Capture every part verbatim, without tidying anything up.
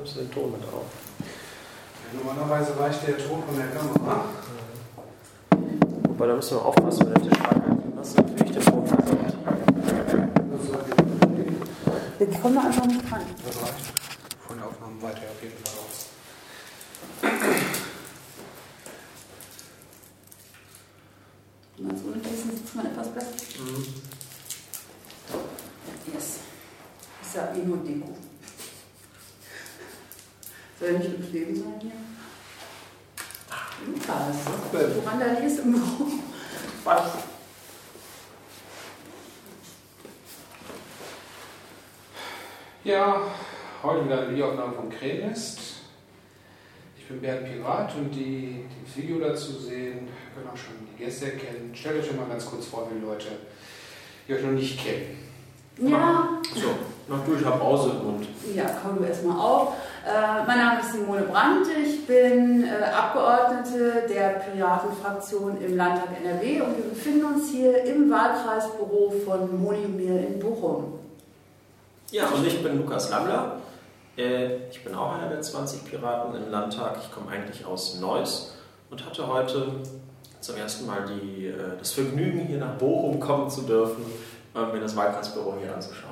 nimmst du den Ton mit auf? Ja, normalerweise reicht der Ton von der Kamera. Mhm. Wobei, da müssen wir aufpassen, wenn der Tisch anhalten hast, natürlich der Ton versaut. Wir kommen da einfach nicht dran. Das reicht. Von der Aufnahme weiter auf jeden Fall aus. Ganz ohne Kissen sitzt man etwas besser. Mhm. Yes. Ist ja eh nur Deko. Soll ja nicht bequem sein hier? Lukas, woran da liest im Büro? Was? Ja, heute wieder eine Videoaufnahme vom Krähennest. Ich bin Bernd Pirat und die, die das Video dazu sehen, können auch schon die Gäste erkennen. Stellt euch mal ganz kurz vor, wie Leute, die euch noch nicht kennen. Ja. So, mach du, ich hab Pause im Mund. Ja, komm du erstmal auf. Äh, mein Name ist Simone Brandt, ich bin äh, Abgeordnete der Piratenfraktion im Landtag N R W und wir befinden uns hier im Wahlkreisbüro von Moni und mir in Bochum. Ja, und ich bin Lukas Lammler. Ich bin auch einer der zwanzig Piraten im Landtag. Ich komme eigentlich aus Neuss und hatte heute zum ersten Mal die, das Vergnügen, hier nach Bochum kommen zu dürfen, mir das Wahlkreisbüro hier anzuschauen.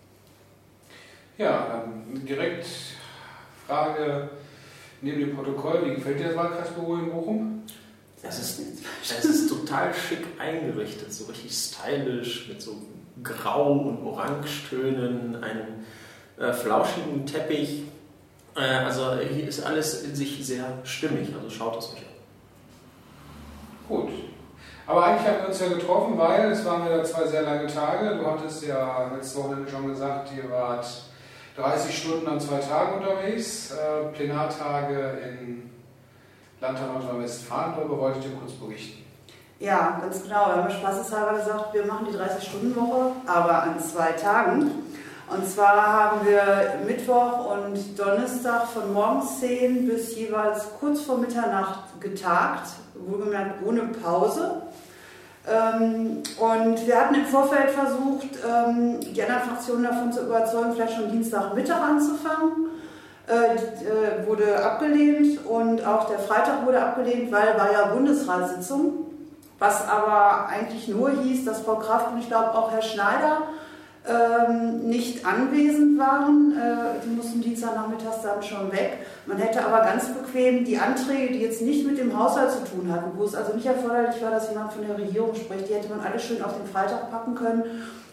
Ja, dann direkt Frage neben dem Protokoll. Wie gefällt dir das Wahlkreisbüro in Bochum? Es ist, es ist total schick eingerichtet, so richtig stylisch, mit so Grau- und Orangetönen, einem äh, flauschigen Teppich. Äh, also hier ist alles in sich sehr stimmig, also schaut es euch an. Gut. Aber eigentlich haben wir uns ja getroffen, weil es waren wieder zwei sehr lange Tage. Du hattest ja letztes Wochenende schon gesagt, ihr wart dreißig Stunden an zwei Tagen unterwegs. Äh, Plenartage in Landtag Nordrhein-Westfalen, darüber wollte ich dir kurz berichten. Ja, ganz genau. Wir haben spaßeshalber gesagt, wir machen die dreißig-Stunden-Woche, aber an zwei Tagen. Und zwar haben wir Mittwoch und Donnerstag von morgens zehn bis jeweils kurz vor Mitternacht getagt, wohlgemerkt ohne Pause. Und wir hatten im Vorfeld versucht, die anderen Fraktionen davon zu überzeugen, vielleicht schon Dienstagmittag anzufangen. Äh, wurde abgelehnt und auch der Freitag wurde abgelehnt, weil war ja Bundesratssitzung, was aber eigentlich nur hieß, dass Frau Kraft und ich glaube auch Herr Schneider ähm, nicht anwesend waren. Äh, die mussten Dienstagnachmittags dann schon weg. Man hätte aber ganz bequem die Anträge, die jetzt nicht mit dem Haushalt zu tun hatten, wo es also nicht erforderlich war, dass jemand von der Regierung spricht, die hätte man alle schön auf den Freitag packen können,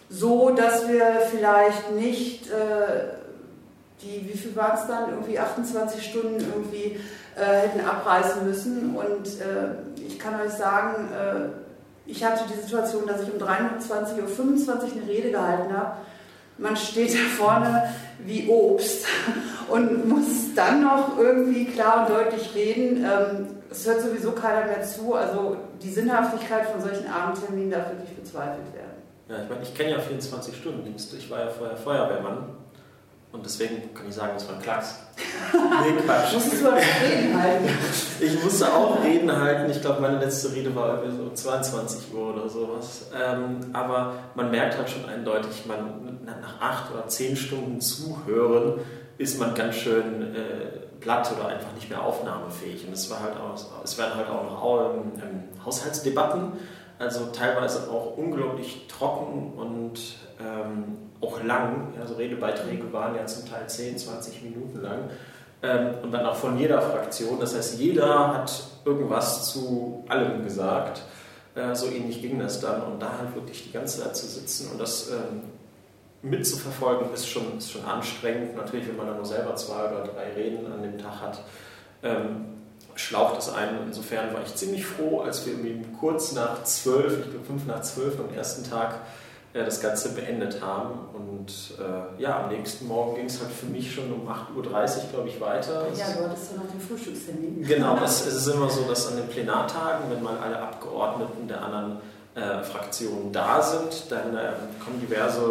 so dass wir vielleicht nicht äh, die, wie viel waren es dann, irgendwie achtundzwanzig Stunden irgendwie äh, hätten abreißen müssen. Und äh, ich kann euch sagen, äh, ich hatte die Situation, dass ich um dreiundzwanzig Uhr fünfundzwanzig eine Rede gehalten habe. Man steht da vorne wie Obst und muss dann noch irgendwie klar und deutlich reden. Ähm, es hört sowieso keiner mehr zu. Also die Sinnhaftigkeit von solchen Abendterminen darf wirklich bezweifelt werden. Ja, ich meine, ich kenne ja vierundzwanzig-Stunden-Dienst. Ich war ja vorher Feuerwehrmann. Und deswegen kann ich sagen, das war ein Klacks. Nee, Quatsch. Musstest du aber Reden halten? Ich musste auch Reden halten. Ich glaube, meine letzte Rede war so um zweiundzwanzig Uhr oder sowas. Ähm, aber man merkt halt schon eindeutig, man, nach acht oder zehn Stunden Zuhören ist man ganz schön äh, platt oder einfach nicht mehr aufnahmefähig. Und es war halt auch, es werden halt auch noch ähm, Haushaltsdebatten, also teilweise auch unglaublich trocken und ähm, auch lang, also Redebeiträge waren ja zum Teil zehn, zwanzig Minuten lang ähm, und dann auch von jeder Fraktion, das heißt jeder hat irgendwas zu allem gesagt, äh, so ähnlich ging das dann und da halt wirklich die ganze Zeit zu sitzen und das ähm, mitzuverfolgen ist schon, ist schon anstrengend, natürlich wenn man dann nur selber zwei oder drei Reden an dem Tag hat, ähm, schlaucht es einen, insofern war ich ziemlich froh, als wir kurz nach zwölf, ich glaube fünf nach zwölf am ersten Tag das Ganze beendet haben und äh, ja, am nächsten Morgen ging es halt für mich schon um acht Uhr dreißig, glaube ich, weiter. Ja, du hattest ja noch den Frühstückstermin. Genau, es, es ist immer so, dass an den Plenartagen, wenn mal alle Abgeordneten der anderen äh, Fraktionen da sind, dann äh, kommen diverse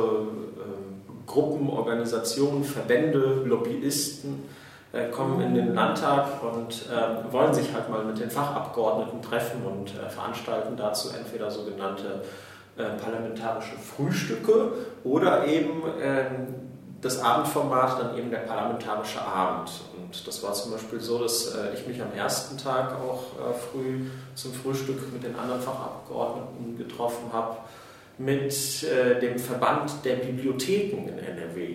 äh, Gruppen, Organisationen, Verbände, Lobbyisten, äh, kommen in den Landtag und äh, wollen sich halt mal mit den Fachabgeordneten treffen und äh, veranstalten dazu entweder sogenannte parlamentarische Frühstücke oder eben ähm, das Abendformat dann eben der parlamentarische Abend. Und das war zum Beispiel so, dass äh, ich mich am ersten Tag auch äh, früh zum Frühstück mit den anderen Fachabgeordneten getroffen habe, mit äh, dem Verband der Bibliotheken in N R W.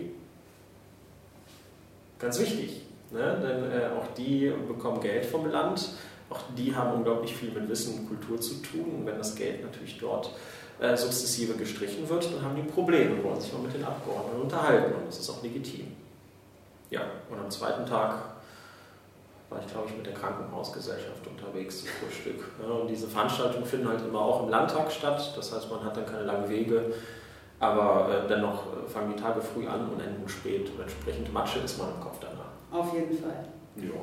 Ganz wichtig, ne? Denn äh, auch die bekommen Geld vom Land, auch die haben unglaublich viel mit Wissen und Kultur zu tun. Und wenn das Geld natürlich dort äh, sukzessive gestrichen wird, dann haben die Probleme und wollen sich mal mit den Abgeordneten unterhalten. Und das ist auch legitim. Ja, und am zweiten Tag war ich, glaube ich, mit der Krankenhausgesellschaft unterwegs zum Frühstück. Ja, und diese Veranstaltungen finden halt immer auch im Landtag statt. Das heißt, man hat dann keine langen Wege. Aber äh, dennoch äh, fangen die Tage früh an und enden spät. Und entsprechend Matsche ist man im Kopf danach. Auf jeden Fall. Ja.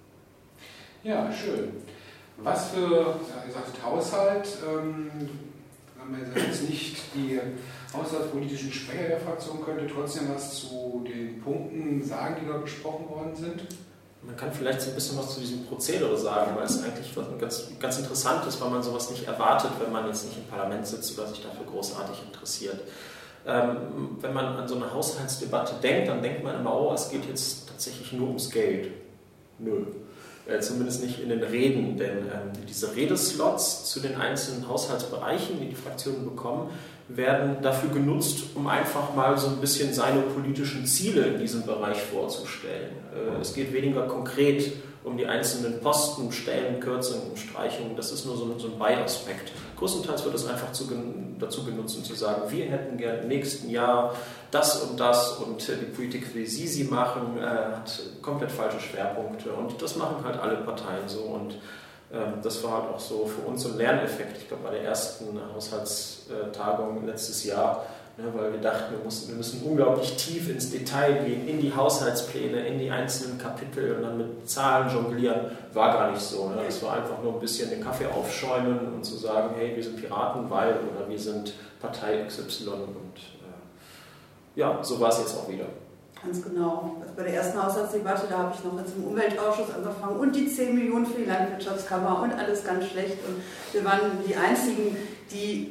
Ja, schön. Was für, ja, ihr sagtet Haushalt, ähm, haben wir jetzt nicht die haushaltspolitischen Sprecher der Fraktion, könnte trotzdem was zu den Punkten sagen, die dort besprochen worden sind? Man kann vielleicht so ein bisschen was zu diesem Prozedere sagen, weil es eigentlich was ganz, ganz interessant ist, weil man sowas nicht erwartet, wenn man jetzt nicht im Parlament sitzt oder sich dafür großartig interessiert. Ähm, wenn man an so eine Haushaltsdebatte denkt, dann denkt man immer, oh, es geht jetzt tatsächlich nur ums Geld. Nö. Äh, zumindest nicht in den Reden, denn ähm, diese Redeslots zu den einzelnen Haushaltsbereichen, die die Fraktionen bekommen, werden dafür genutzt, um einfach mal so ein bisschen seine politischen Ziele in diesem Bereich vorzustellen. Äh, es geht weniger konkret um die einzelnen Posten, Stellen, Kürzungen, Streichungen. Das ist nur so ein, so ein Beiaspekt. Größtenteils wird es einfach zu, dazu genutzt, um zu sagen, wir hätten gerne im nächsten Jahr das und das und die Politik, wie Sie sie machen, äh, hat komplett falsche Schwerpunkte. Und das machen halt alle Parteien so. Und ähm, das war halt auch so für uns so ein Lerneffekt. Ich glaube, bei der ersten Haushaltstagung letztes Jahr, ne, weil wir dachten, wir, mussten, wir müssen unglaublich tief ins Detail gehen, in die Haushaltspläne, in die einzelnen Kapitel und dann mit Zahlen jonglieren. War gar nicht so. Ne? Es war einfach nur ein bisschen den Kaffee aufschäumen und zu sagen, hey, wir sind Piraten, weil, oder wir sind Partei X Y. Und äh, ja, so war es jetzt auch wieder. Ganz genau. Also bei der ersten Haushaltsdebatte, da habe ich noch jetzt im Umweltausschuss angefangen und die zehn Millionen für die Landwirtschaftskammer und alles ganz schlecht. Und wir waren die Einzigen, die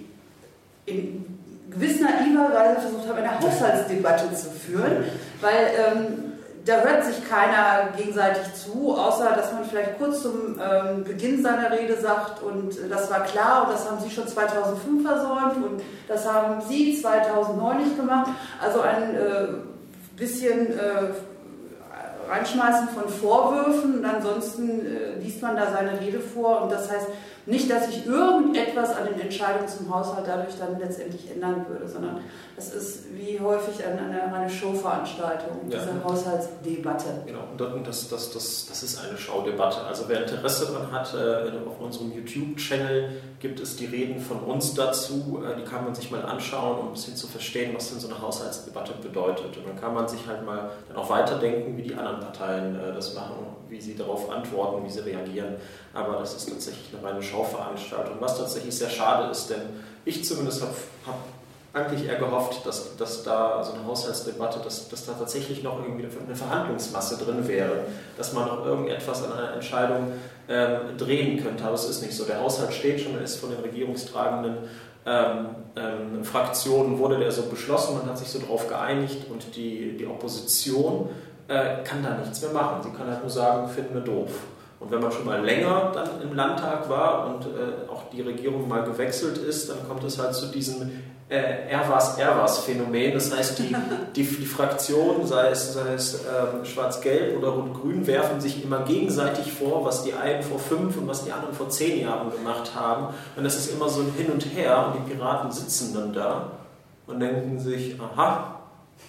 in gewiss naiver Weise versucht haben, eine Haushaltsdebatte zu führen, weil ähm, da hört sich keiner gegenseitig zu, außer dass man vielleicht kurz zum ähm, Beginn seiner Rede sagt, und äh, das war klar und das haben Sie schon zweitausendfünf versäumt und das haben Sie zweitausendneun nicht gemacht. Also ein äh, bisschen äh, Reinschmeißen von Vorwürfen und ansonsten äh, liest man da seine Rede vor, und das heißt nicht, dass sich irgendetwas an den Entscheidungen zum Haushalt dadurch dann letztendlich ändern würde, sondern es ist wie häufig eine, eine, eine Showveranstaltung, diese ja. Haushaltsdebatte. Genau, und das, das, das, das ist eine Schaudebatte. Also wer Interesse daran hat, äh, auf unserem YouTube-Channel gibt es die Reden von uns dazu, äh, die kann man sich mal anschauen, um ein bisschen zu verstehen, was denn so eine Haushaltsdebatte bedeutet. Und dann kann man sich halt mal dann auch weiterdenken, wie die anderen Parteien äh, das machen, wie sie darauf antworten, wie sie reagieren. Aber das ist tatsächlich eine reine Schauveranstaltung, was tatsächlich sehr schade ist, denn ich zumindest habe hab eigentlich eher gehofft, dass, dass da so eine Haushaltsdebatte, dass, dass da tatsächlich noch irgendwie eine Verhandlungsmasse drin wäre, dass man noch irgendetwas an einer Entscheidung ähm, drehen könnte. Aber es ist nicht so. Der Haushalt steht schon, er ist von den regierungstragenden ähm, ähm, Fraktionen, wurde der so beschlossen, man hat sich so darauf geeinigt, und die, die Opposition äh, kann da nichts mehr machen. Sie kann halt nur sagen, finden wir doof. Und wenn man schon mal länger dann im Landtag war und äh, auch die Regierung mal gewechselt ist, dann kommt es halt zu diesem äh, Er was, er was Phänomen. Das heißt, die, die, die Fraktionen, sei es, sei es ähm, Schwarz-Gelb oder Rot-Grün, werfen sich immer gegenseitig vor, was die einen vor fünf und was die anderen vor zehn Jahren gemacht haben. Und das ist immer so ein Hin und Her, und die Piraten sitzen dann da und denken sich, aha,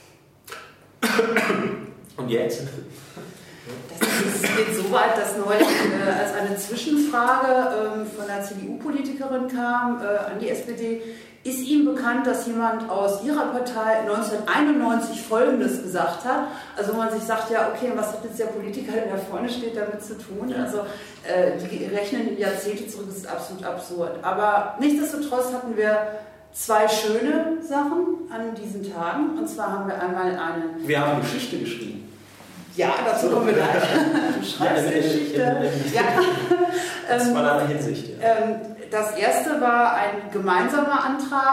und jetzt? Das geht so weit, dass neulich äh, als eine Zwischenfrage ähm, von einer C D U-Politikerin kam äh, an die S P D, ist Ihnen bekannt, dass jemand aus Ihrer Partei neunzehnhunderteinundneunzig Folgendes gesagt hat? Also man sich sagt, ja okay, was hat jetzt der Politiker, der da vorne steht, damit zu tun? Also äh, die rechnen Jahrzehnte zurück, das ist absolut absurd. Aber nichtsdestotrotz hatten wir zwei schöne Sachen an diesen Tagen. Und zwar haben wir einmal eine... Wir haben Geschichte geschrieben. Ja, dazu kommen wir gleich. Du schreibst Geschichte. Ja. Das war in einer Hinsicht. Ja. Das erste war ein gemeinsamer Antrag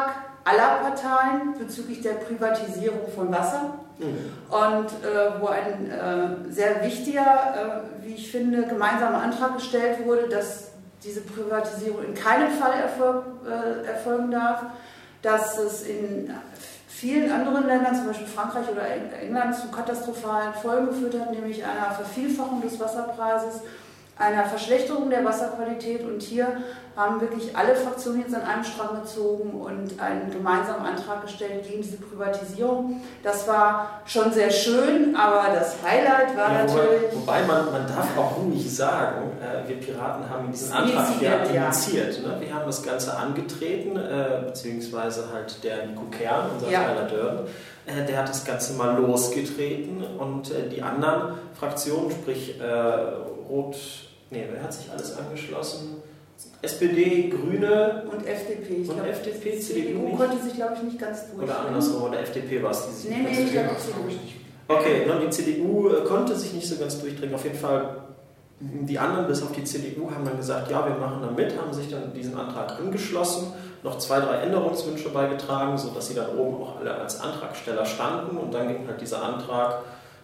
aller Parteien bezüglich der Privatisierung von Wasser. Mhm. Und äh, wo ein äh, sehr wichtiger, äh, wie ich finde, gemeinsamer Antrag gestellt wurde, dass diese Privatisierung in keinem Fall erfolg, äh, erfolgen darf, dass es in vielen anderen Ländern, zum Beispiel Frankreich oder England, zu katastrophalen Folgen geführt hat, nämlich einer Vervielfachung des Wasserpreises, einer Verschlechterung der Wasserqualität. Und hier haben wirklich alle Fraktionen jetzt an einem Strang gezogen und einen gemeinsamen Antrag gestellt gegen diese Privatisierung. Das war schon sehr schön, aber das Highlight war ja, natürlich... Wobei, wobei man, man darf auch ruhig sagen, äh, wir Piraten haben diesen Antrag ja initiiert. Ne? Wir haben das Ganze angetreten, äh, beziehungsweise halt der Nico Kern, unser ja. kleiner Dörren, äh, der hat das Ganze mal losgetreten und äh, die anderen Fraktionen, sprich äh, Rot... Nee, wer hat sich alles angeschlossen? S P D, Grüne und F D P. Ich und glaub, F D P, C D U nicht. konnte sich, glaube ich, nicht ganz durch. Oder andersrum, oder F D P war es, die sich nee, nicht nee, ganz ich durchdringen. glaube nicht. Okay, ne, die C D U konnte sich nicht so ganz durchdringen. Auf jeden Fall, die anderen, bis auf die C D U, haben dann gesagt, ja, wir machen da mit, haben sich dann diesem Antrag angeschlossen, noch zwei, drei Änderungswünsche beigetragen, sodass sie dann oben auch alle als Antragsteller standen. Und dann ging halt dieser Antrag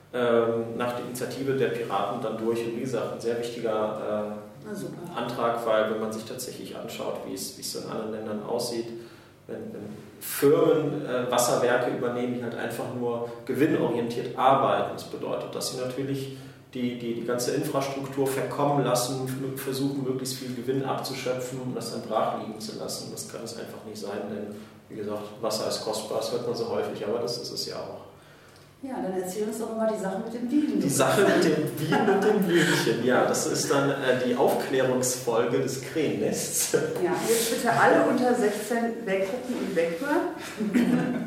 ähm, nach der Initiative der Piraten dann durch. Und wie gesagt, ein sehr wichtiger äh, Antrag, weil wenn man sich tatsächlich anschaut, wie es, wie es so in anderen Ländern aussieht, wenn, wenn Firmen äh, Wasserwerke übernehmen, die halt einfach nur gewinnorientiert arbeiten, das bedeutet, dass sie natürlich die, die, die ganze Infrastruktur verkommen lassen, versuchen möglichst viel Gewinn abzuschöpfen, um das dann brach liegen zu lassen. Das kann es einfach nicht sein, denn wie gesagt, Wasser ist kostbar, das hört man so häufig, aber das ist es ja auch. Ja, dann erzähl uns doch mal die Sache mit den Bienen. Die Sache mit den Bienen und den Blümchen, ja, das ist dann äh, die Aufklärungsfolge des Krähennests. Ja, jetzt bitte alle unter sechzehn weggucken und weghören.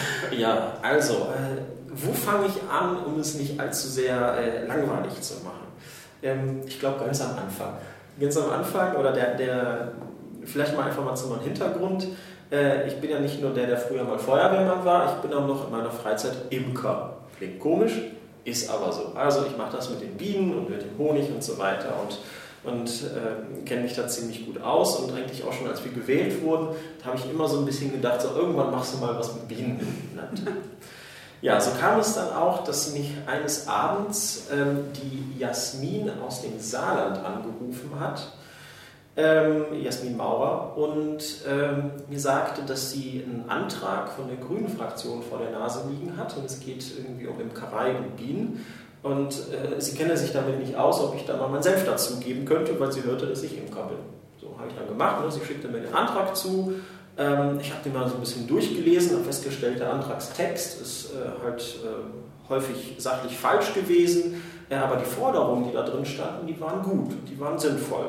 Ja, also, äh, wo fange ich an, um es nicht allzu sehr äh, langweilig zu machen? Ähm, ich glaube, ganz am Anfang. Ganz am Anfang, oder der, der vielleicht mal einfach mal zu meinem Hintergrund. Ich bin ja nicht nur der, der früher mal Feuerwehrmann war, ich bin auch noch in meiner Freizeit Imker. Klingt komisch, ist aber so. Also ich mache das mit den Bienen und mit dem Honig und so weiter und, und äh, kenne mich da ziemlich gut aus. Und eigentlich auch schon als wir gewählt wurden, da habe ich immer so ein bisschen gedacht, so irgendwann machst du mal was mit Bienen im Land. Ja, so kam es dann auch, dass mich eines Abends ähm, die Jasmin aus dem Saarland angerufen hat. Ähm, Jasmin Maurer, und ähm, mir sagte, dass sie einen Antrag von der Grünen Fraktion vor der Nase liegen hat und es geht irgendwie um Imkerei und Bienen und äh, sie kenne sich damit nicht aus, ob ich da mal meinen Senf dazu geben könnte, weil sie hörte, dass ich Imker bin. So habe ich dann gemacht, ne? Sie schickte mir den Antrag zu, ähm, ich habe den mal so ein bisschen durchgelesen, habe festgestellt, der Antragstext ist äh, halt äh, häufig sachlich falsch gewesen, ja, aber die Forderungen, die da drin standen, die waren gut, die waren sinnvoll.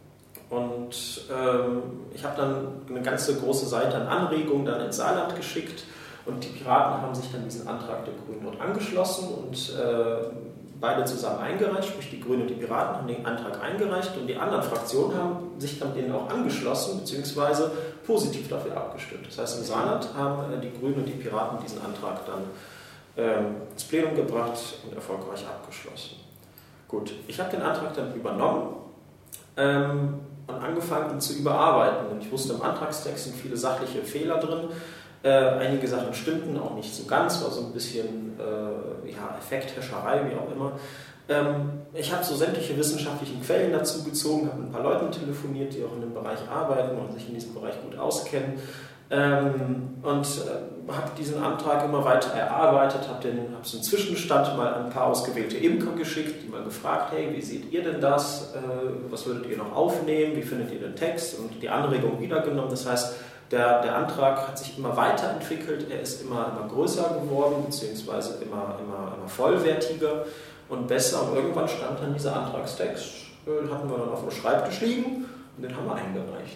Und ähm, ich habe dann eine ganze große Seite an Anregungen dann ins Saarland geschickt und die Piraten haben sich dann diesen Antrag der Grünen dort angeschlossen und äh, beide zusammen eingereicht, sprich die Grünen und die Piraten haben den Antrag eingereicht und die anderen Fraktionen haben sich dann denen auch angeschlossen beziehungsweise positiv dafür abgestimmt. Das heißt, im Saarland haben äh, die Grünen und die Piraten diesen Antrag dann ähm, ins Plenum gebracht und erfolgreich abgeschlossen. Gut, ich habe den Antrag dann übernommen. Ähm, und angefangen, ihn zu überarbeiten. Und ich wusste, im Antragstext sind viele sachliche Fehler drin. Äh, einige Sachen stimmten auch nicht so ganz, war so ein bisschen äh, ja, Effekthäscherei, wie auch immer. Ähm, ich habe so sämtliche wissenschaftlichen Quellen dazu gezogen, habe mit ein paar Leuten telefoniert, die auch in dem Bereich arbeiten und sich in diesem Bereich gut auskennen. Ähm, und äh, habe diesen Antrag immer weiter erarbeitet, habe hab so einen Zwischenstand mal an ein paar ausgewählte Imker geschickt, die mal gefragt, hey, wie seht ihr denn das, äh, was würdet ihr noch aufnehmen, wie findet ihr den Text und die Anregung wiedergenommen. Das heißt, der, der Antrag hat sich immer weiterentwickelt, er ist immer, immer größer geworden, beziehungsweise immer, immer, immer vollwertiger und besser und irgendwann stand dann dieser Antragstext, äh, hatten wir dann auf dem Schreibtisch liegen und den haben wir eingereicht.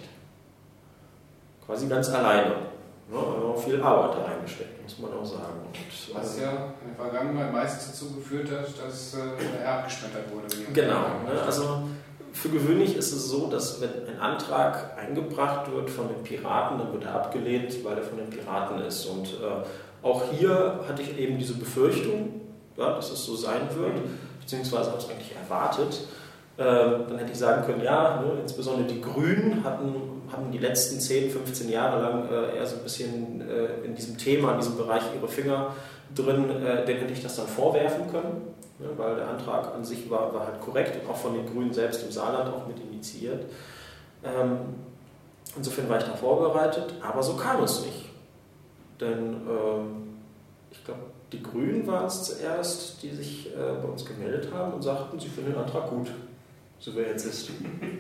Quasi ganz alleine. Ja, auch viel Arbeit da reingesteckt, muss man auch sagen. Und, was ja in der Vergangenheit meistens dazu geführt hat, dass äh, er abgeschmettert wurde. Genau. Ne, also für gewöhnlich ist es so, dass wenn ein Antrag eingebracht wird von den Piraten, dann wird er abgelehnt, weil er von den Piraten ist. Und äh, auch hier hatte ich eben diese Befürchtung, ja, dass es so sein wird, beziehungsweise habe ich es eigentlich erwartet. Dann hätte ich sagen können, ja, ne, insbesondere die Grünen hatten, haben die letzten zehn, fünfzehn Jahre lang äh, eher so ein bisschen äh, in diesem Thema, in diesem Bereich ihre Finger drin, äh, denen hätte ich das dann vorwerfen können, ne, weil der Antrag an sich war, war halt korrekt und auch von den Grünen selbst im Saarland auch mit initiiert. Ähm, insofern war ich da vorbereitet, aber so kam es nicht. Denn ähm, ich glaube, die Grünen waren es zuerst, die sich äh, bei uns gemeldet haben und sagten, sie finden den Antrag gut. So wie er jetzt ist.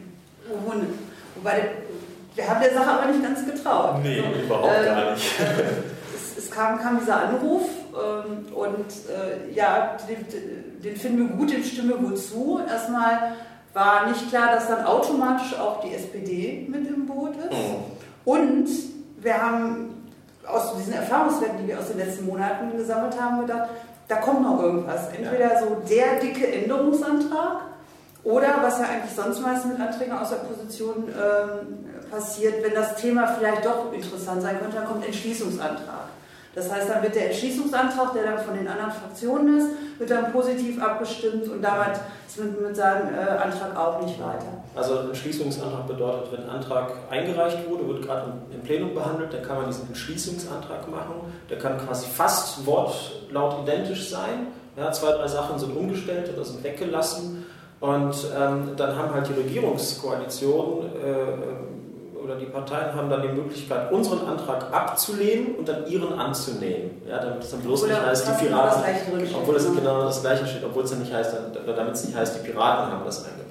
Wobei, wir haben der Sache aber nicht ganz getraut. Nee, also, überhaupt äh, gar nicht. Äh, es, es kam, kam dieser Anruf ähm, und äh, ja, den, den finden wir gut, dem stimmen wir gut zu. Erstmal war nicht klar, dass dann automatisch auch die S P D mit im Boot ist. Mhm. Und wir haben aus diesen Erfahrungswerten, die wir aus den letzten Monaten gesammelt haben, gedacht, da kommt noch irgendwas. Entweder ja. so der dicke Änderungsantrag, oder was ja eigentlich sonst meist mit Anträgen aus der Opposition ähm, passiert, wenn das Thema vielleicht doch interessant sein könnte, dann kommt ein Entschließungsantrag. Das heißt, dann wird der Entschließungsantrag, der dann von den anderen Fraktionen ist, wird dann positiv abgestimmt und damit ist mit, mit seinem äh, Antrag auch nicht weiter. Also ein Entschließungsantrag bedeutet, wenn ein Antrag eingereicht wurde, wird gerade im Plenum behandelt, dann kann man diesen Entschließungsantrag machen. Der kann quasi fast wortlaut identisch sein. Ja, zwei, drei Sachen sind umgestellt oder sind weggelassen. Und ähm, dann haben halt die Regierungskoalition äh, oder die Parteien haben dann die Möglichkeit, unseren Antrag abzulehnen und dann ihren anzunehmen. Ja, damit es dann bloß nicht heißt, die Piraten, obwohl es genau das Gleiche steht, obwohl es dann nicht heißt, oder damit es nicht heißt, die Piraten haben das eingebracht.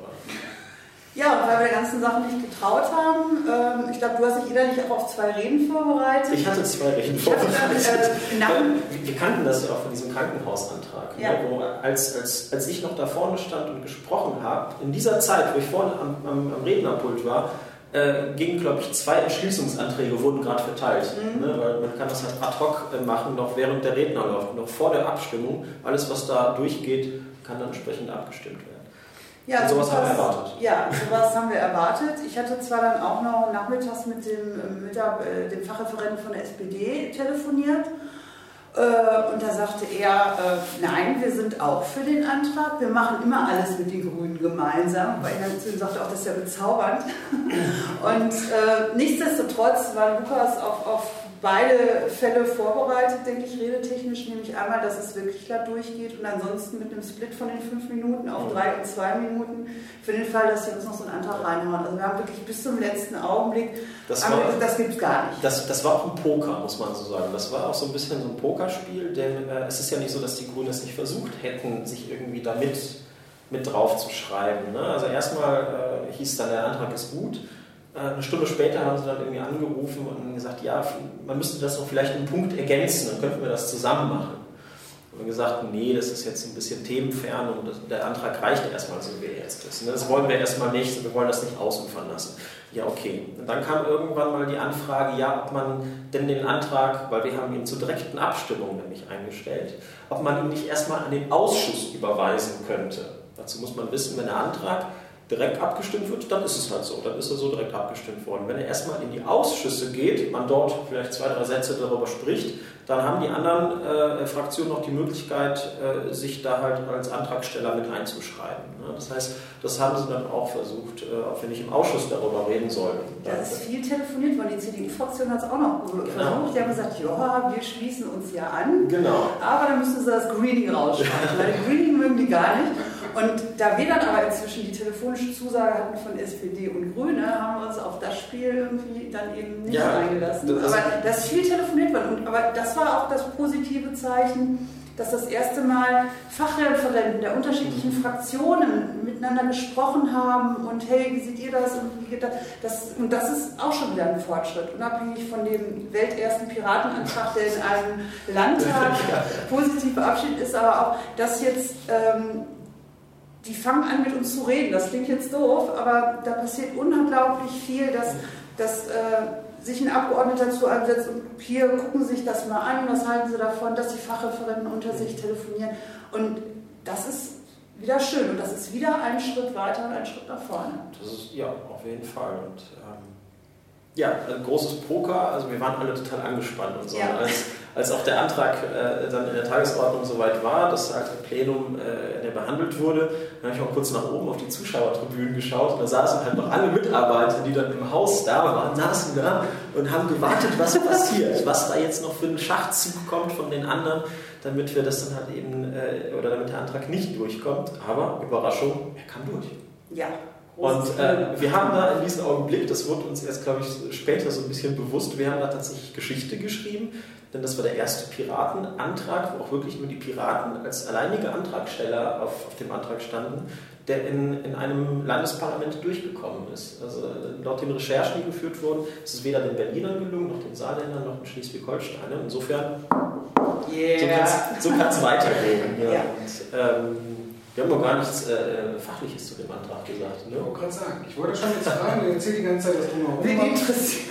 Ja, und weil wir der ganzen Sache nicht getraut haben, ähm, ich glaube, du hast dich innerlich auch auf zwei Reden vorbereitet. Ich hatte zwei Reden vorbereitet. Dann, äh, wir kannten das ja auch von diesem Krankenhausantrag. Ja. Ne, wo, als, als, als ich noch da vorne stand und gesprochen habe, in dieser Zeit, wo ich vorne am, am, am Rednerpult war, äh, gingen, glaube ich, zwei Entschließungsanträge, wurden gerade verteilt. Mhm. Ne, weil man kann das halt ad hoc machen, noch während der Redner läuft, noch vor der Abstimmung. Alles, was da durchgeht, kann dann entsprechend abgestimmt werden. Ja, und sowas, sowas haben wir erwartet. Ja, sowas haben wir erwartet. Ich hatte zwar dann auch noch nachmittags mit dem, mit der, dem Fachreferenten von der S P D telefoniert äh, und da sagte er, äh, nein, wir sind auch für den Antrag, wir machen immer alles mit den Grünen gemeinsam, weil er zu ihm sagte, auch das ist ja bezaubernd. Und äh, nichtsdestotrotz war Lukas auf, auf beide Fälle vorbereitet, denke ich, redetechnisch, nämlich einmal, dass es wirklich glatt durchgeht und ansonsten mit einem Split von den fünf Minuten auf drei und zwei Minuten für den Fall, dass sie uns noch so einen Antrag reinhauen. Also wir haben wirklich bis zum letzten Augenblick, das, war, das gibt es gar nicht. Das, das war auch ein Poker, muss man so sagen. Das war auch so ein bisschen so ein Pokerspiel, denn äh, es ist ja nicht so, dass die Grünen es nicht versucht hätten, sich irgendwie da mit, mit drauf zu schreiben. Ne? Also erstmal äh, hieß dann, der Antrag ist gut. Eine Stunde später haben sie dann irgendwie angerufen und gesagt, ja, man müsste das noch vielleicht einen Punkt ergänzen, dann könnten wir das zusammen machen. Und wir gesagt, nee, das ist jetzt ein bisschen themenfern und das, der Antrag reicht erstmal so, wie er jetzt ist. Das wollen wir erstmal nicht, wir wollen das nicht ausufern lassen. Ja, okay. Und dann kam irgendwann mal die Anfrage, ja, ob man denn den Antrag, weil wir haben ihn zur direkten Abstimmung nämlich eingestellt, ob man ihn nicht erstmal an den Ausschuss überweisen könnte. Dazu muss man wissen, wenn der Antrag direkt abgestimmt wird, dann ist es halt so. Dann ist er so direkt abgestimmt worden. Wenn er erstmal in die Ausschüsse geht, man dort vielleicht zwei, drei Sätze darüber spricht, dann haben die anderen äh, Fraktionen noch die Möglichkeit, äh, sich da halt als Antragsteller mit einzuschreiben. Ne? Das heißt, das haben sie dann auch versucht, äh, auch wenn ich im Ausschuss darüber reden soll. Da ist viel telefoniert worden. Die C D U-Fraktion hat es auch noch versucht. Genau. Die haben gesagt, ja, wir schließen uns ja an, genau. Aber dann müssen sie das Greening rausschreiben, weil Greening mögen die gar nicht. Und da wir dann aber inzwischen die telefonische Zusage hatten von S P D und Grüne, haben wir uns auf das Spiel irgendwie dann eben nicht ja, eingelassen. Das aber das ist viel telefoniert worden. Und, aber das war auch das positive Zeichen, dass das erste Mal Fachreferenten der unterschiedlichen Fraktionen miteinander gesprochen haben und hey, wie seht ihr das und wie geht das? das? Und das ist auch schon wieder ein Fortschritt, unabhängig von dem weltersten Piratenantrag, der in einem Landtag positiv verabschiedet ist, aber auch, dass jetzt ähm, die fangen an mit uns zu reden. Das klingt jetzt doof, aber da passiert unglaublich viel, dass, dass äh, sich ein Abgeordneter dazu ansetzt und hier gucken Sie sich das mal an, was halten Sie davon, dass die Fachreferenten unter sich telefonieren. Und das ist wieder schön und das ist wieder ein Schritt weiter und ein Schritt nach vorne. Das ist, ja, auf jeden Fall. Und, ähm, ja, ein großes Poker, also wir waren alle total angespannt und so. Ja. Als, als auch der Antrag äh, dann in der Tagesordnung soweit war, dass halt im Plenum äh, der behandelt wurde, dann habe ich auch kurz nach oben auf die Zuschauertribünen geschaut und da saßen halt noch alle Mitarbeiter, die dann im Haus da waren, saßen da und haben gewartet, was passiert, was da jetzt noch für einen Schachzug kommt von den anderen, damit wir das dann halt eben, äh, oder damit der Antrag nicht durchkommt. Aber, Überraschung, er kam durch. Ja. Und äh, wir haben da in diesem Augenblick, das wurde uns erst, glaube ich, später so ein bisschen bewusst, wir haben da tatsächlich Geschichte geschrieben, denn das war der erste Piratenantrag, wo auch wirklich nur die Piraten als alleinige Antragsteller auf, auf dem Antrag standen, der in, in einem Landesparlament durchgekommen ist. Also laut den Recherchen, die geführt wurden, ist es weder den Berlinern gelungen, noch den Saarländern, noch den Schleswig-Holsteinern. Insofern, yeah. so kann es weitergehen. Ja. Ja. Und, ähm, wir haben noch gar nichts äh, Fachliches zu dem Antrag gesagt. Ne? Ich wollte gerade sagen, ich wollte schon jetzt fragen, du erzählst die ganze Zeit, dass du noch Wen interessiert?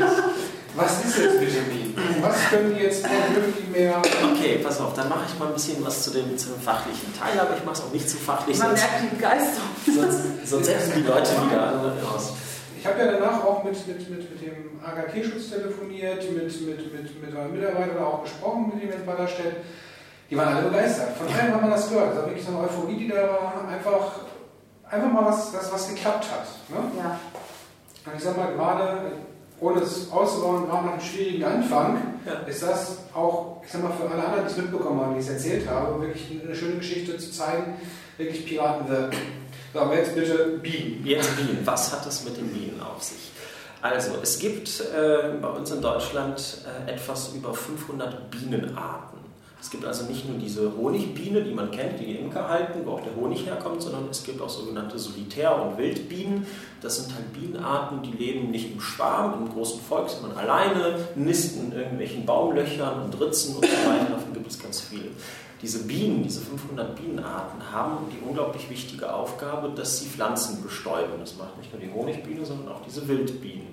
Was ist jetzt mit dem Bienen? Was können die jetzt wirklich mehr? Okay, pass auf, dann mache ich mal ein bisschen was zu dem, zu dem fachlichen Teil, aber ich mache es auch nicht zu fachlich. Man merkt die Begeisterung. Sonst, sonst setzen die Leute wieder aus. Ich habe ja danach auch mit, mit, mit, mit dem A G T-Schutz telefoniert, mit, mit, mit, mit euren Mitarbeitern auch gesprochen, mit dem in Ballerstedt. Die waren alle begeistert. Von allen haben wir das gehört. Das war wirklich so eine Euphorie, die da war. Einfach, einfach mal was, das, was geklappt hat. Ne? Ja. Und ich sag mal, gerade, ohne es auszubauen, gerade nach einem schwierigen Anfang, ja. ist das auch, ich sag mal, für alle anderen, die es mitbekommen haben, die ich es erzählt habe, wirklich eine schöne Geschichte zu zeigen, wirklich Piraten wirken. So, aber jetzt bitte Bienen. Jetzt Bienen. Was hat das mit den Bienen auf sich? Also, es gibt äh, bei uns in Deutschland äh, etwas über fünfhundert Bienenarten. Es gibt also nicht nur diese Honigbiene, die man kennt, die die Imker halten, wo auch der Honig herkommt, sondern es gibt auch sogenannte Solitär- und Wildbienen. Das sind halt Bienenarten, die leben nicht im Schwarm, im großen Volk, sondern alleine, nisten in irgendwelchen Baumlöchern und Ritzen und so weiter. Davon gibt es ganz viele. Diese Bienen, diese fünfhundert Bienenarten, haben die unglaublich wichtige Aufgabe, dass sie Pflanzen bestäuben. Das macht nicht nur die Honigbiene, sondern auch diese Wildbienen.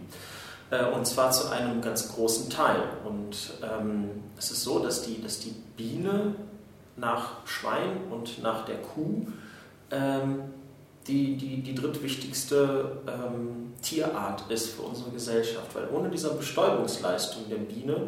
Und zwar zu einem ganz großen Teil. Und ähm, es ist so, dass die, dass die Biene nach Schwein und nach der Kuh ähm, die, die, die drittwichtigste ähm, Tierart ist für unsere Gesellschaft. Weil ohne diese Bestäubungsleistung der Biene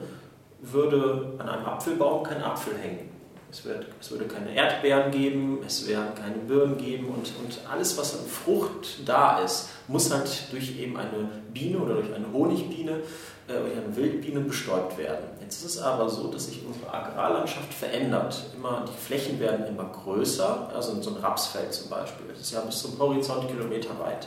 würde an einem Apfelbaum kein Apfel hängen. Es, wird, es würde keine Erdbeeren geben, es werden keine Birnen geben und, und alles, was an Frucht da ist, muss halt durch eben eine Biene oder durch eine Honigbiene, äh, durch eine Wildbiene bestäubt werden. Jetzt ist es aber so, dass sich unsere Agrarlandschaft verändert. Immer, die Flächen werden immer größer, also so ein Rapsfeld zum Beispiel, das ist ja bis zum Horizont Kilometer weit.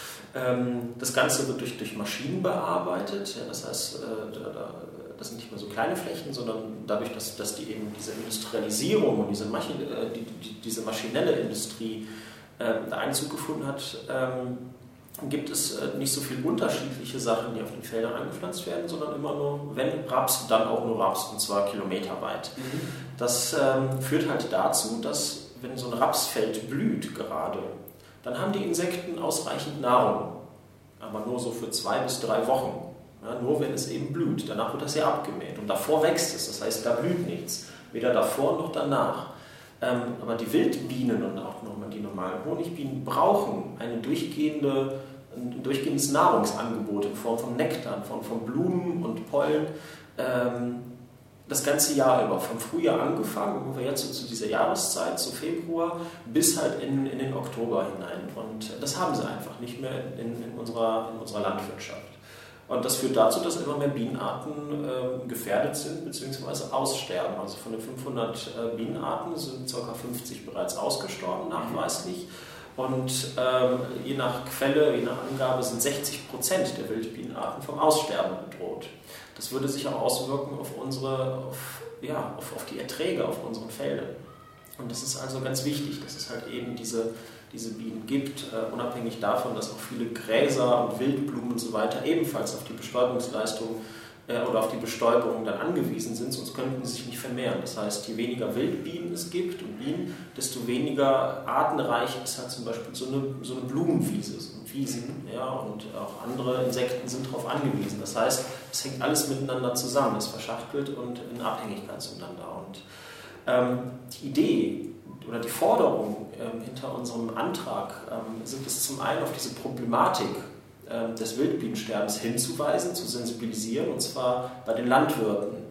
Ähm, das Ganze wird durch, durch Maschinen bearbeitet, ja, das heißt, äh, da, da, das sind nicht mehr so kleine Flächen, sondern dadurch, dass, dass die eben diese Industrialisierung und diese, Maschine, die, die, diese maschinelle Industrie äh, Einzug gefunden hat, ähm, gibt es äh, nicht so viele unterschiedliche Sachen, die auf den Feldern angepflanzt werden, sondern immer nur, wenn Raps, dann auch nur Raps, und zwar kilometerweit. Mhm. Das ähm, führt halt dazu, dass, wenn so ein Rapsfeld blüht gerade, dann haben die Insekten ausreichend Nahrung, aber nur so für zwei bis drei Wochen. Ja, nur wenn es eben blüht. Danach wird das ja abgemäht. Und davor wächst es. Das heißt, da blüht nichts. Weder davor noch danach. Ähm, aber die Wildbienen und auch nochmal die normalen Honigbienen brauchen eine durchgehende, ein durchgehendes Nahrungsangebot in Form von Nektar, in Form von Blumen und Pollen. Ähm, das ganze Jahr über. Vom Frühjahr angefangen, wo wir jetzt zu dieser Jahreszeit, zu Februar, bis halt in, in den Oktober hinein. Und das haben sie einfach nicht mehr in, in, unserer, in unserer Landwirtschaft. Und das führt dazu, dass immer mehr Bienenarten äh, gefährdet sind bzw. aussterben. Also von den fünfhundert äh, Bienenarten sind ca. fünfzig bereits ausgestorben, nachweislich. Und ähm, je nach Quelle, je nach Angabe sind sechzig Prozent der Wildbienenarten vom Aussterben bedroht. Das würde sich auch auswirken auf, unsere, auf, ja, auf, auf die Erträge auf unseren Feldern. Und das ist also ganz wichtig, dass es halt eben diese diese Bienen gibt, uh, unabhängig davon, dass auch viele Gräser und Wildblumen und so weiter ebenfalls auf die Bestäubungsleistung uh, oder auf die Bestäubung dann angewiesen sind, sonst könnten sie sich nicht vermehren. Das heißt, je weniger Wildbienen es gibt und Bienen, desto weniger artenreich ist halt zum Beispiel so eine, so eine Blumenwiese, so eine Wiesen, ja, und auch andere Insekten sind darauf angewiesen. Das heißt, es hängt alles miteinander zusammen, es verschachtelt und in Abhängigkeit zueinander. Und ähm, die Idee oder die Forderung ähm, hinter unserem Antrag ähm, sind es zum einen auf diese Problematik ähm, des Wildbienensterbens hinzuweisen, zu sensibilisieren, und zwar bei den Landwirten. Ja,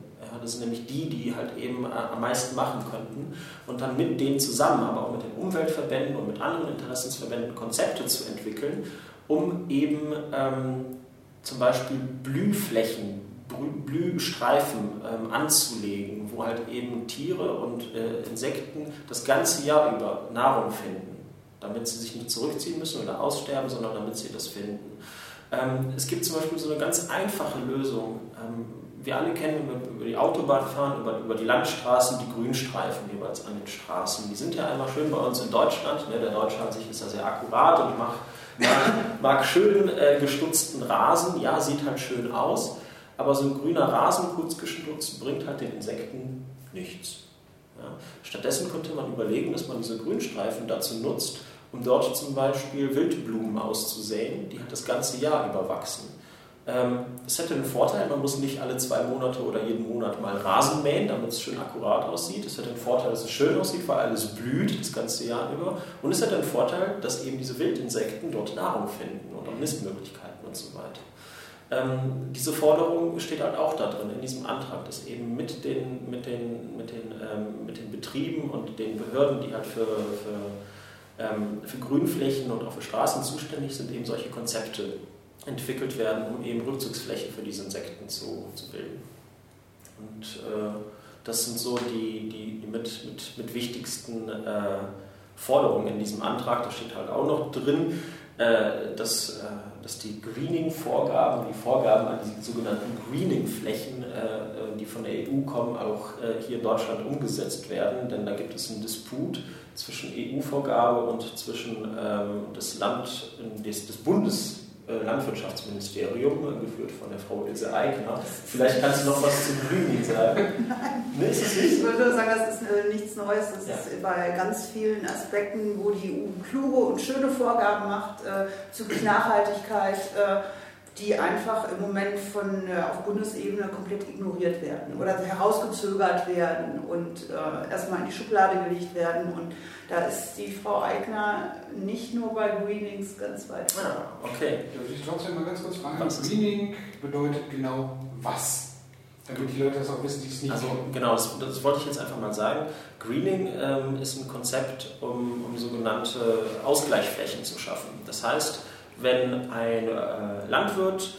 Das sind nämlich die, die halt eben am meisten machen könnten. Und dann mit denen zusammen, aber auch mit den Umweltverbänden und mit anderen Interessensverbänden Konzepte zu entwickeln, um eben ähm, zum Beispiel Blühflächen, Blühstreifen ähm, anzulegen, wo halt eben Tiere und äh, Insekten das ganze Jahr über Nahrung finden, damit sie sich nicht zurückziehen müssen oder aussterben, sondern damit sie das finden. Ähm, es gibt zum Beispiel so eine ganz einfache Lösung. Ähm, wir alle kennen, wenn wir über die Autobahn fahren, über, über die Landstraßen, die Grünstreifen jeweils an den Straßen. Die sind ja einmal schön bei uns in Deutschland. Ne? Der Deutsche an sich ist ja sehr akkurat und macht, mag, mag schön äh, gestutzten Rasen. Ja, sieht halt schön aus. Aber so ein grüner Rasen, kurz gestutzt, bringt halt den Insekten nichts. Ja. Stattdessen könnte man überlegen, dass man diese Grünstreifen dazu nutzt, um dort zum Beispiel Wildblumen auszusäen, die halt das ganze Jahr über wachsen. Ähm, das hätte einen Vorteil, man muss nicht alle zwei Monate oder jeden Monat mal Rasen mähen, damit es schön akkurat aussieht. Es hätte einen Vorteil, dass es schön aussieht, weil alles blüht das ganze Jahr über. Und es hätte einen Vorteil, dass eben diese Wildinsekten dort Nahrung finden und auch Nistmöglichkeiten und so weiter. Ähm, diese Forderung steht halt auch da drin, in diesem Antrag, dass eben mit den, mit den, mit den, ähm, mit den Betrieben und den Behörden, die halt für, für, ähm, für Grünflächen und auch für Straßen zuständig sind, eben solche Konzepte entwickelt werden, um eben Rückzugsflächen für diese Insekten zu, zu bilden. Und äh, das sind so die, die, die mit, mit, mit wichtigsten äh, Forderungen in diesem Antrag. Da steht halt auch noch drin, äh, dass äh, dass die Greening-Vorgaben, die Vorgaben an die sogenannten Greening-Flächen, äh, die von der E U kommen, auch äh, hier in Deutschland umgesetzt werden. Denn da gibt es einen Disput zwischen E U-Vorgabe und zwischen ähm, das Land, des, des Bundeslandwirtschaftsministerium, äh, geführt von der Frau Ilse Aigner. Vielleicht kannst du noch was zu Greening sagen. Nein. Nee, ist das nicht? Ich würde sagen, das ist äh, nichts Neues. Das ja. ist bei ganz vielen Aspekten, wo die E U kluge und schöne Vorgaben macht, äh, zu Nachhaltigkeit, äh, die einfach im Moment von, äh, auf Bundesebene komplett ignoriert werden oder herausgezögert werden und äh, erstmal in die Schublade gelegt werden. Und da ist die Frau Aigner nicht nur bei Greenings ganz weit. Ah, okay. Darf ich trotzdem mal ganz kurz fragen? Greening bedeutet genau was? Damit die Leute das auch wissen, die es nicht Also kennen. genau, das, das wollte ich jetzt einfach mal sagen. Greening ähm, ist ein Konzept, um, um sogenannte Ausgleichsflächen zu schaffen. Das heißt, wenn ein äh, Landwirt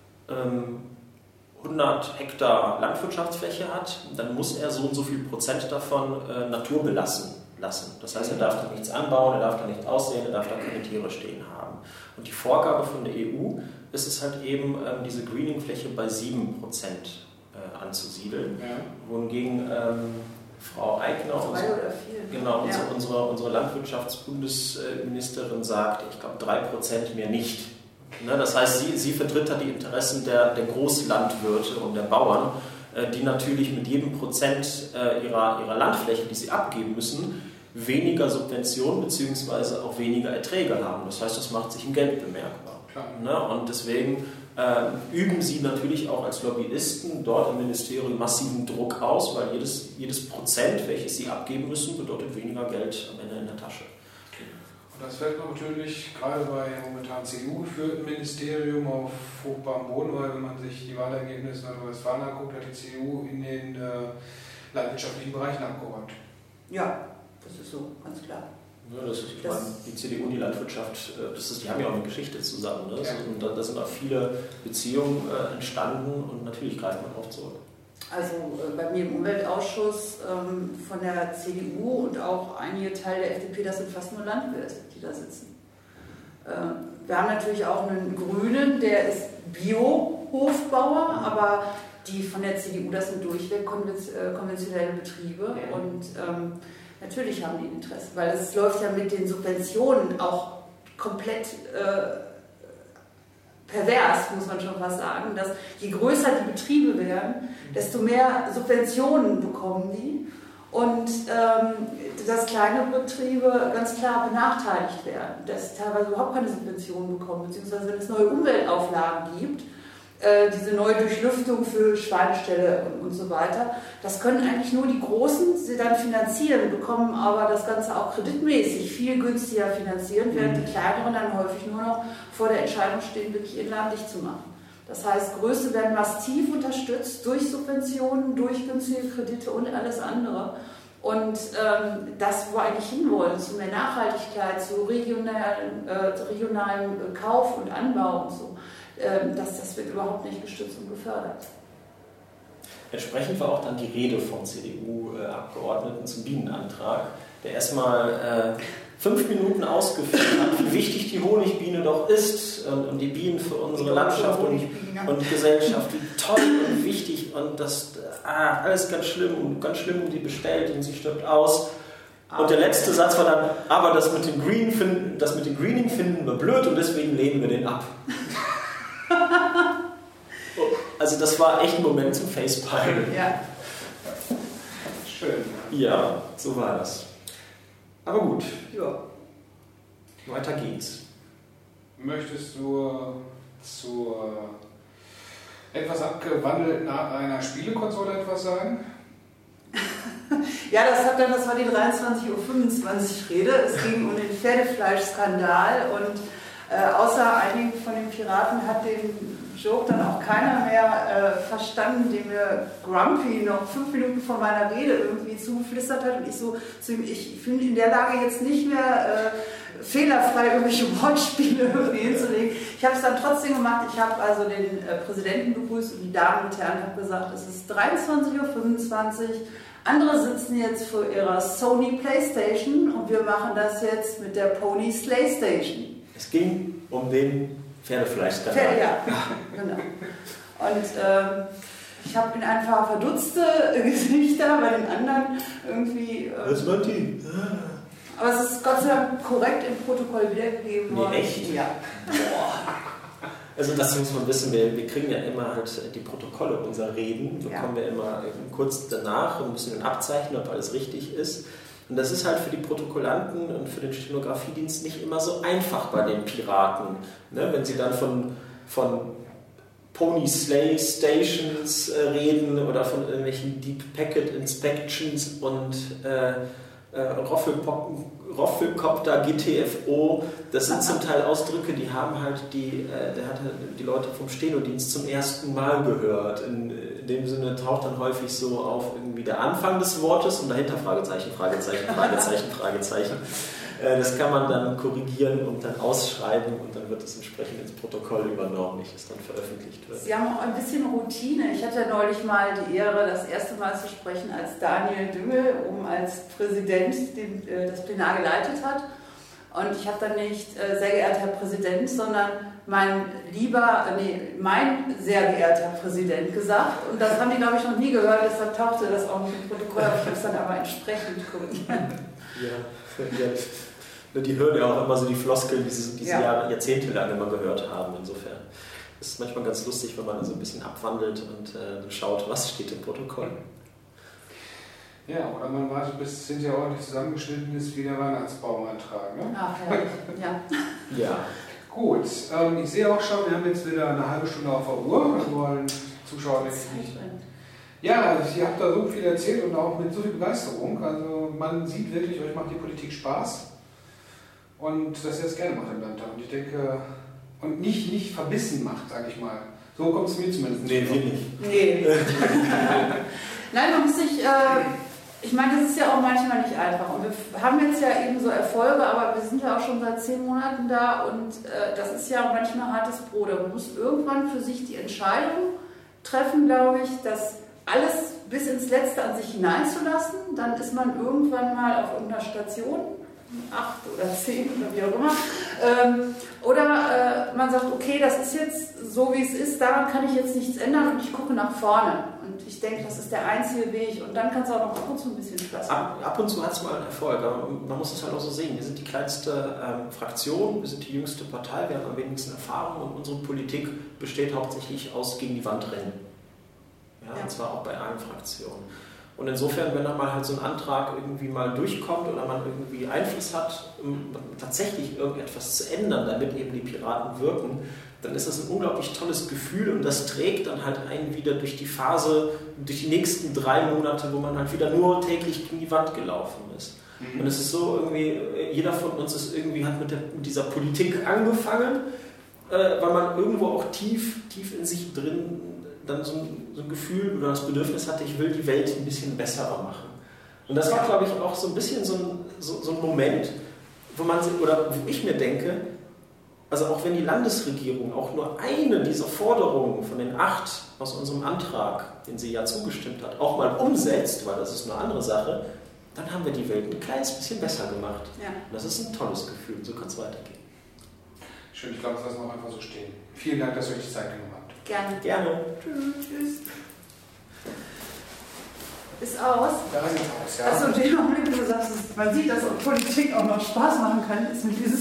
ähm, hundert Hektar Landwirtschaftsfläche hat, dann muss er so und so viel Prozent davon äh, naturbelassen lassen. Das heißt, er darf da nichts anbauen, er darf da nichts aussehen, er darf da keine Tiere stehen haben. Und die Vorgabe von der E U ist es halt eben, ähm, diese Greening-Fläche bei sieben Prozent anzusiedeln, ja. Wohingegen ähm, Frau Aigner, unsere, genau, unsere, ja. unsere, unsere Landwirtschaftsbundesministerin sagt, ich glaube drei Prozent mehr nicht. Ne, das heißt, sie, sie vertritt da die Interessen der, der Großlandwirte und der Bauern, äh, die natürlich mit jedem Prozent äh, ihrer, ihrer Landfläche, die sie abgeben müssen, weniger Subventionen bzw. auch weniger Erträge haben. Das heißt, das macht sich im Geld bemerkbar. Ne, und deswegen Äh, üben sie natürlich auch als Lobbyisten dort im Ministerium massiven Druck aus, weil jedes, jedes Prozent, welches sie abgeben müssen, bedeutet weniger Geld am Ende in der Tasche. Und das fällt natürlich gerade bei momentan C D U-geführten Ministerium auf fruchtbaren Boden, weil wenn man sich die Wahlergebnisse in Nordrhein-Westfalen anguckt, hat die C D U in den äh, landwirtschaftlichen Bereichen abgeräumt. Ja, das ist so, ganz klar. Ja, das ist, ich meine, die C D U und die Landwirtschaft, das ist, die haben ja auch eine Geschichte zusammen. Ne? Ja. Und da, da sind auch viele Beziehungen äh, entstanden und natürlich greift man auch zurück. Also äh, bei mir im Umweltausschuss ähm, von der C D U und auch einige Teile der F D P, das sind fast nur Landwirte, die da sitzen. Äh, wir haben natürlich auch einen Grünen, der ist Bio-Hofbauer, aber die von der C D U, das sind durchweg konventionelle Betriebe. Ja. Und ähm, natürlich haben die Interesse, weil es läuft ja mit den Subventionen auch komplett äh, pervers, muss man schon fast sagen, dass je größer die Betriebe werden, desto mehr Subventionen bekommen die und ähm, dass kleine Betriebe ganz klar benachteiligt werden, dass sie teilweise überhaupt keine Subventionen bekommen, beziehungsweise wenn es neue Umweltauflagen gibt, diese neue Durchlüftung für Schweineställe und, und so weiter. Das können eigentlich nur die Großen sie dann finanzieren, bekommen aber das Ganze auch kreditmäßig viel günstiger finanzieren, während die Kleineren dann häufig nur noch vor der Entscheidung stehen, wirklich ihr Land dicht zu machen. Das heißt, Größe werden massiv unterstützt durch Subventionen, durch günstige Kredite und alles andere. Und ähm, das, wo wir eigentlich hinwollen, zu mehr Nachhaltigkeit, zu regionalen, äh, regionalem Kauf und Anbau und so, äh, das, das wird überhaupt nicht gestützt und gefördert. Entsprechend war auch dann die Rede von C D U-Abgeordneten zum Bienenantrag, der erstmal äh, fünf Minuten ausgeführt hat, wie wichtig die Honigbiene doch ist und, und die Bienen für unsere Landschaft und, und Gesellschaft, wie toll und wichtig und das ah, alles ganz schlimm und ganz schlimm um die bestellt und sie stirbt aus. Und der letzte Satz war dann, aber das mit dem Green finden, das mit dem Greening finden wir blöd und deswegen lehnen wir den ab. Also das war echt ein Moment zum Facepalmen. Ja. Schön. Ja, so war das. Aber gut. Ja. Weiter geht's. Möchtest du zur etwas abgewandelten Art einer Spielekonsole etwas sagen? Ja, das, hat dann, das war die dreiundzwanzig Uhr fünfundzwanzig Rede. Es ging um den Pferdefleischskandal und äh, außer einigen von den Piraten hat den Joke dann auch keiner mehr äh, verstanden, dem mir Grumpy noch fünf Minuten vor meiner Rede irgendwie zugeflüstert hat und ich so zu ihm, ich bin in der Lage jetzt nicht mehr äh, fehlerfrei irgendwelche Wortspiele irgendwie hinzulegen. Ich habe es dann trotzdem gemacht, ich habe also den äh, Präsidenten begrüßt und die Damen und Herren habe gesagt, es ist dreiundzwanzig Uhr fünfundzwanzig, andere sitzen jetzt vor ihrer Sony Playstation und wir machen das jetzt mit der Pony Slaystation. Es ging um den Pferdefleischskandal. Pferde, ja, genau. Und ähm, ich habe ihn einfach verdutzte Gesichter bei den anderen irgendwie. Ähm, Was war die? Aber es ist Gott sei Dank korrekt im Protokoll wiedergegeben worden. Nee, echt? Ja. Boah. Also das muss man wissen, wir, wir kriegen ja immer halt die Protokolle unserer Reden, bekommen ja. wir immer kurz danach und müssen dann abzeichnen, ob alles richtig ist. Und das ist halt für die Protokollanten und für den Stenografiedienst nicht immer so einfach bei den Piraten. Ne? Wenn sie dann von, von Pony Slay Stations äh, reden oder von irgendwelchen Deep Packet Inspections und äh, äh, Roffelcopter G T F O, das sind zum Teil Ausdrücke, die haben halt die, äh, der hat halt die Leute vom Steno-Dienst zum ersten Mal gehört. In, in dem Sinne taucht dann häufig so auf irgendwie der Anfang des Wortes und dahinter Fragezeichen, Fragezeichen, Fragezeichen, Fragezeichen. Äh, das kann man dann korrigieren und dann ausschreiben und dann wird es entsprechend ins Protokoll übernommen, nicht dass dann veröffentlicht wird. Sie haben auch ein bisschen Routine. Ich hatte neulich mal die Ehre, das erste Mal zu sprechen, als Daniel Düngel, um als Präsident den, äh, das Plenar geleitet hat. Und ich habe dann nicht äh, sehr geehrter Herr Präsident, sondern mein lieber, äh, nee, mein sehr geehrter Präsident gesagt. Und das haben die, glaube ich, noch nie gehört, deshalb tauchte das auch nicht im Protokoll, aber ich habe es dann aber entsprechend korrigiert. Ja, ja. Die hören ja auch immer so die Floskeln, die sie diese ja. Jahre, jahrzehntelang immer gehört haben. Insofern ist es manchmal ganz lustig, wenn man so ein bisschen abwandelt und äh, schaut, was steht im Protokoll. Ja, oder man wartet, bis es hinterher ordentlich zusammengeschnitten ist, wie der Weihnachtsbaumantrag. Ne? Ach, ja. ja. ja. Gut, ähm, ich sehe auch schon, wir haben jetzt wieder eine halbe Stunde auf der Uhr. Wir wollen Zuschauer nicht. Ja, ihr habt da so viel erzählt und auch mit so viel Begeisterung. Also man sieht wirklich, euch macht die Politik Spaß. Und dass ihr das gerne macht im Landtag. Und ich denke, und nicht, nicht verbissen macht, sage ich mal. So kommt es mir zumindest. Nee, wir nicht. Nee. Nein, man muss sich, äh, ich meine, das ist ja auch manchmal nicht einfach. Und wir haben jetzt ja eben so Erfolge, aber wir sind ja auch schon seit zehn Monaten da und äh, das ist ja manchmal hartes Brot. Man muss irgendwann für sich die Entscheidung treffen, glaube ich, dass alles bis ins Letzte an sich hineinzulassen. Dann ist man irgendwann mal auf irgendeiner Station, acht oder zehn oder wie auch immer. Ähm, oder äh, man sagt, okay, das ist jetzt so, wie es ist, daran kann ich jetzt nichts ändern und ich gucke nach vorne. Und ich denke, das ist der einzige Weg. Und dann kann es auch noch ab und zu ein bisschen Spaß machen. Ab, ab und zu hat es mal einen Erfolg, aber man muss es halt auch so sehen. Wir sind die kleinste ähm, Fraktion, wir sind die jüngste Partei, wir haben am wenigsten Erfahrung und unsere Politik besteht hauptsächlich aus gegen die Wand rennen. Ja, ja. Und zwar auch bei allen Fraktionen. Und insofern, wenn dann mal halt so ein Antrag irgendwie mal durchkommt oder man irgendwie Einfluss hat, um tatsächlich irgendetwas zu ändern, damit eben die Piraten wirken, dann ist das ein unglaublich tolles Gefühl und das trägt dann halt einen wieder durch die Phase, durch die nächsten drei Monate, wo man halt wieder nur täglich gegen die Wand gelaufen ist. Mhm. Und es ist so irgendwie, jeder von uns ist irgendwie, hat mit, der, mit dieser Politik angefangen äh, weil man irgendwo auch tief, tief in sich drin dann so ein, so ein Gefühl oder das Bedürfnis hatte, ich will die Welt ein bisschen besser machen. Und das war, glaube ich, auch so ein bisschen so ein, so, so ein Moment, wo man oder wo ich mir denke, also auch wenn die Landesregierung auch nur eine dieser Forderungen von den acht aus unserem Antrag, den sie ja zugestimmt hat, auch mal umsetzt, weil das ist eine andere Sache, dann haben wir die Welt ein kleines bisschen besser gemacht. Ja. Und das ist ein tolles Gefühl, so kann es weitergehen. Schön, ich glaube, das lassen wir auch einfach so stehen. Vielen Dank, dass ihr euch die Zeit genommen habt. Gerne. Gerne. Tschüss. Ist aus. Da ist es aus, ja. Also, den Augenblick, wo du sagst, man sieht, dass Politik auch noch Spaß machen kann, ist mit dieses